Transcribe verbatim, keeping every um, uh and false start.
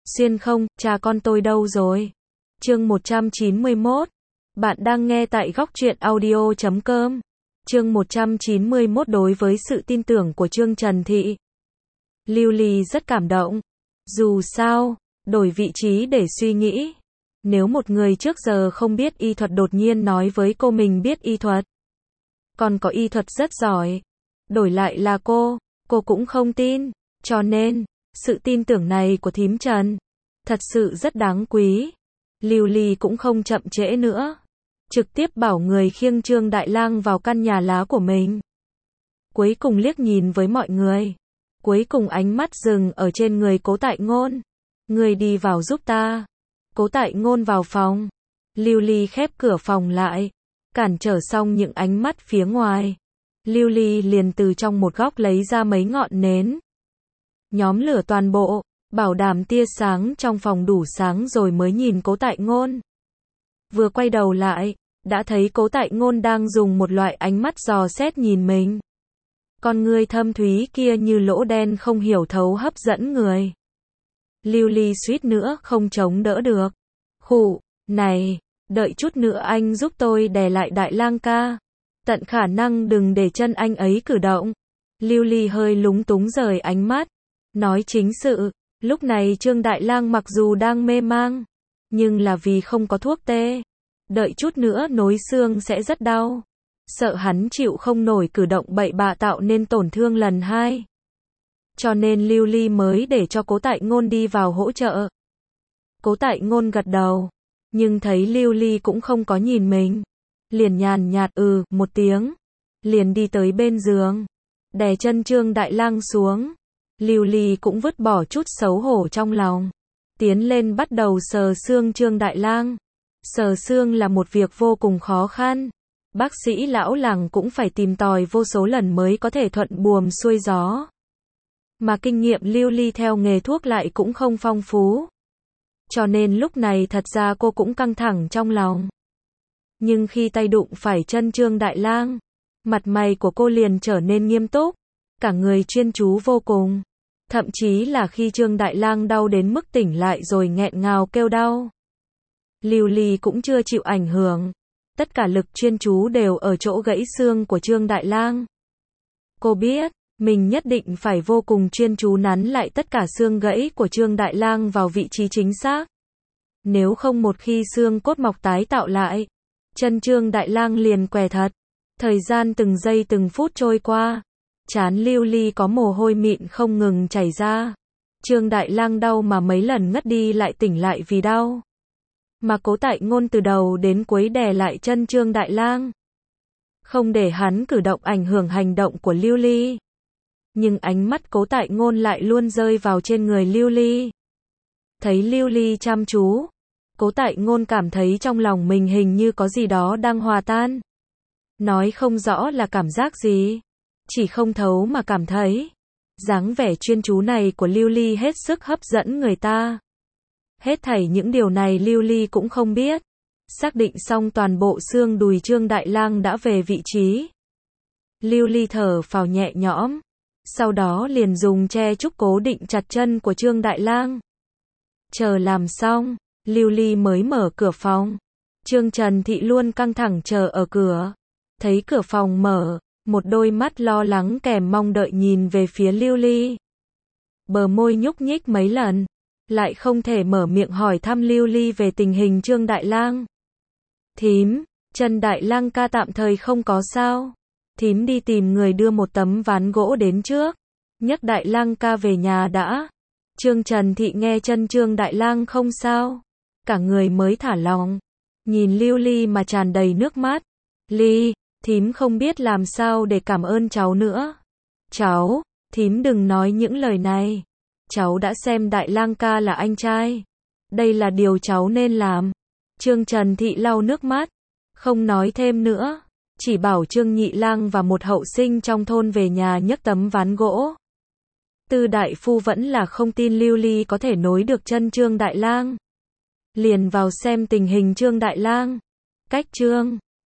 Xuyên không, cha con tôi đâu rồi? Chương một trăm chín mươi mốt. Bạn đang nghe tại góc truyện audio chấm com. Chương một trăm chín mươi mốt. Đối với sự tin tưởng của Trương Trần Thị, Lưu Ly rất cảm động. Dù sao, đổi vị trí để suy nghĩ. Nếu một người trước giờ không biết y thuật đột nhiên nói với cô mình biết y thuật, còn có y thuật rất giỏi, đổi lại là cô, cô cũng không tin. Cho nên, sự tin tưởng này của thím Trần thật sự rất đáng quý. Lưu Ly cũng không chậm trễ nữa, trực tiếp bảo người khiêng Trương Đại Lang vào căn nhà lá của mình. Cuối cùng liếc nhìn với mọi người, cuối cùng ánh mắt dừng ở trên người Cố Tại Ngôn. Người đi vào giúp ta. Cố Tại Ngôn vào phòng. Lưu Ly khép cửa phòng lại, cản trở xong những ánh mắt phía ngoài. Lưu Ly liền từ trong một góc lấy ra mấy ngọn nến, nhóm lửa toàn bộ, bảo đảm tia sáng trong phòng đủ sáng rồi mới nhìn Cố Tại Ngôn. Vừa quay đầu lại, đã thấy Cố Tại Ngôn đang dùng một loại ánh mắt dò xét nhìn mình. Con ngươi thâm thúy kia như lỗ đen không hiểu thấu hấp dẫn người. Lưu Ly suýt nữa không chống đỡ được. Khụ, này, đợi chút nữa anh giúp tôi đè lại Đại Lang ca. Tận khả năng đừng để chân anh ấy cử động. Lưu Ly hơi lúng túng rời ánh mắt. Nói chính sự, lúc này Trương Đại Lang mặc dù đang mê mang, nhưng là vì không có thuốc tê. Đợi chút nữa nối xương sẽ rất đau. Sợ hắn chịu không nổi cử động bậy bạ tạo nên tổn thương lần hai. Cho nên Lưu Ly mới để cho Cố Tại Ngôn đi vào hỗ trợ. Cố Tại Ngôn gật đầu, nhưng thấy Lưu Ly cũng không có nhìn mình, liền nhàn nhạt ừ một tiếng, liền đi tới bên giường, đè chân Trương Đại Lang xuống. Lưu Ly cũng vứt bỏ chút xấu hổ trong lòng, tiến lên bắt đầu sờ xương Trương Đại Lang. Sờ xương là một việc vô cùng khó khăn. Bác sĩ lão làng cũng phải tìm tòi vô số lần mới có thể thuận buồm xuôi gió. Mà kinh nghiệm Lưu Ly theo nghề thuốc lại cũng không phong phú. Cho nên lúc này thật ra cô cũng căng thẳng trong lòng. Nhưng khi tay đụng phải chân Trương Đại Lang, mặt mày của cô liền trở nên nghiêm túc, cả người chuyên chú vô cùng. Thậm chí là khi Trương Đại Lang đau đến mức tỉnh lại rồi nghẹn ngào kêu đau, Lưu Ly cũng chưa chịu ảnh hưởng. Tất cả lực chuyên chú đều ở chỗ gãy xương của Trương Đại Lang. Cô biết, mình nhất định phải vô cùng chuyên chú nắn lại tất cả xương gãy của Trương Đại Lang vào vị trí chính xác. Nếu không một khi xương cốt mọc tái tạo lại, chân Trương Đại Lang liền què thật. Thời gian từng giây từng phút trôi qua, trán Lưu Ly có mồ hôi mịn không ngừng chảy ra. Trương Đại Lang đau mà mấy lần ngất đi lại tỉnh lại vì đau. Mà Cố Tại Ngôn từ đầu đến cuối đè lại chân Trương Đại Lang, không để hắn cử động ảnh hưởng hành động của Lưu Ly. Nhưng ánh mắt Cố Tại Ngôn lại luôn rơi vào trên người Lưu Ly. Thấy Lưu Ly chăm chú, Cố Tại Ngôn cảm thấy trong lòng mình hình như có gì đó đang hòa tan. Nói không rõ là cảm giác gì, chỉ không thấu mà cảm thấy dáng vẻ chuyên chú này của Lưu Ly hết sức hấp dẫn người ta. Hết thảy những điều này Lưu Ly cũng không biết. Xác định xong toàn bộ xương đùi Trương Đại Lang đã về vị trí, Lưu Ly thở phào nhẹ nhõm, sau đó liền dùng che trúc cố định chặt chân của Trương Đại Lang. Chờ làm xong, Lưu Ly mới mở cửa phòng. Trương Trần Thị luôn căng thẳng chờ ở cửa. Thấy cửa phòng mở, một đôi mắt lo lắng kèm mong đợi nhìn về phía Lưu Ly. Bờ môi nhúc nhích mấy lần, lại không thể mở miệng hỏi thăm Lưu Ly về tình hình Trương Đại Lang. Thím, chân Đại Lang ca tạm thời không có sao. Thím đi tìm người đưa một tấm ván gỗ đến trước, nhấc Đại Lang ca về nhà đã. Trương Trần Thị nghe chân Trương Đại Lang không sao, cả người mới thả lòng. Nhìn Lưu Ly mà tràn đầy nước mắt. Ly, thím không biết làm sao để cảm ơn cháu nữa. Cháu, thím đừng nói những lời này. Cháu đã xem Đại Lang ca là anh trai. Đây là điều cháu nên làm. Trương Trần Thị lau nước mắt, không nói thêm nữa, chỉ bảo Trương Nhị Lang và một hậu sinh trong thôn về nhà nhấc tấm ván gỗ. Tư đại phu vẫn là không tin Lưu Ly có thể nối được chân Trương Đại Lang. Liền vào xem tình hình Trương Đại Lang. Cách Trương